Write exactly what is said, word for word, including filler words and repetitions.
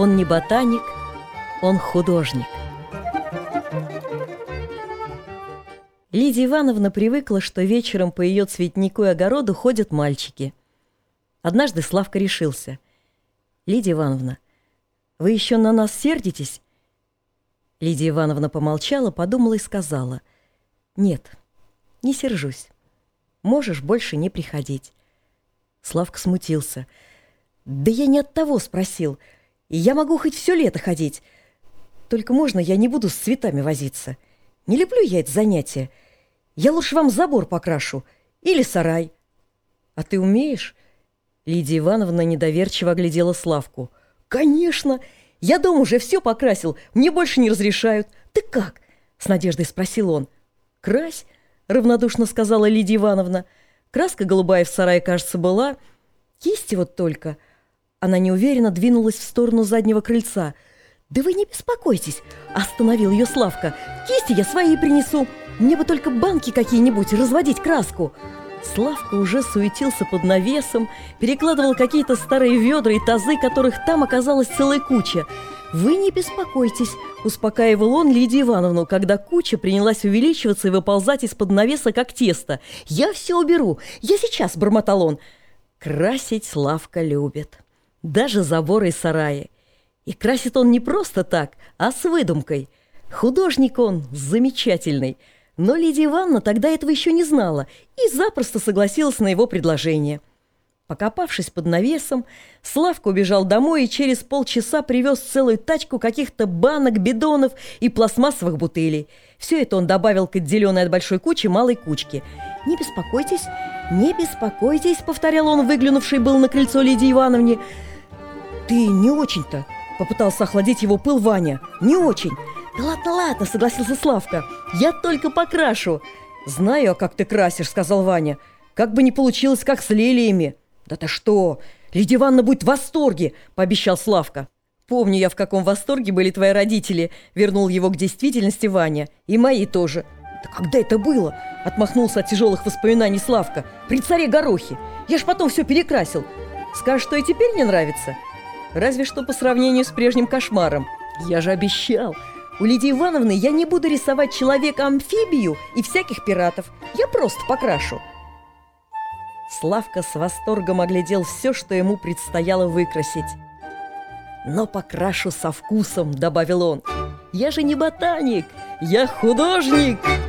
Он не ботаник, он художник. Лидия Ивановна привыкла, что вечером по ее цветнику и огороду ходят мальчики. Однажды Славка решился. «Лидия Ивановна, вы еще на нас сердитесь?» Лидия Ивановна помолчала, подумала и сказала: «Нет, не сержусь. Можешь больше не приходить». Славка смутился. «Да я не от того спросил. И я могу хоть все лето ходить. Только можно я не буду с цветами возиться? Не люблю я это занятие. Я лучше вам забор покрашу или сарай». «А ты умеешь?» Лидия Ивановна недоверчиво оглядела Славку. «Конечно! Я дом уже все покрасил, мне больше не разрешают. Ты как?» — с надеждой спросил он. «Крась!» — равнодушно сказала Лидия Ивановна. «Краска голубая в сарае, кажется, была. Кисти вот только». Она неуверенно двинулась в сторону заднего крыльца. «Да вы не беспокойтесь!» — остановил ее Славка. «Кисти я свои принесу. Мне бы только банки какие-нибудь разводить краску». Славка уже суетился под навесом, перекладывал какие-то старые ведра и тазы, которых там оказалась целая куча. «Вы не беспокойтесь», — успокаивал он Лидию Ивановну, когда куча принялась увеличиваться и выползать из-под навеса, как тесто. «Я все уберу, я сейчас», — бормотал он. Красить Славка любит. Даже заборы и сараи. И красит он не просто так, а с выдумкой. Художник он замечательный. Но Лидия Ивановна тогда этого еще не знала и запросто согласилась на его предложение. Покопавшись под навесом, Славка убежал домой и через полчаса привез целую тачку каких-то банок, бидонов и пластмассовых бутылей. Все это он добавил к отделенной от большой кучи малой кучке. «Не беспокойтесь, не беспокойтесь», — повторял он, выглянувший был на крыльцо Лидии Ивановне. «Ты не очень-то», — попытался охладить его пыл Ваня. «Не очень». «Да ладно, ладно», — согласился Славка. «Я только покрашу». «Знаю, как ты красишь», — сказал Ваня. «Как бы не получилось, как с лилиями». «Да ты что? Лидия Ивановна будет в восторге», — пообещал Славка. «Помню я, в каком восторге были твои родители», — вернул его к действительности Ваня. «И мои тоже». «Да когда это было?» — отмахнулся от тяжелых воспоминаний Славка. «При царе Горохе. Я ж потом все перекрасил. Скажешь, что и теперь не нравится?» «Разве что по сравнению с прежним кошмаром. Я же обещал. У Лидии Ивановны я не буду рисовать человека-амфибию и всяких пиратов. Я просто покрашу». Славка с восторгом оглядел все, что ему предстояло выкрасить. «Но покрашу со вкусом», — добавил он. «Я же не ботаник, я художник».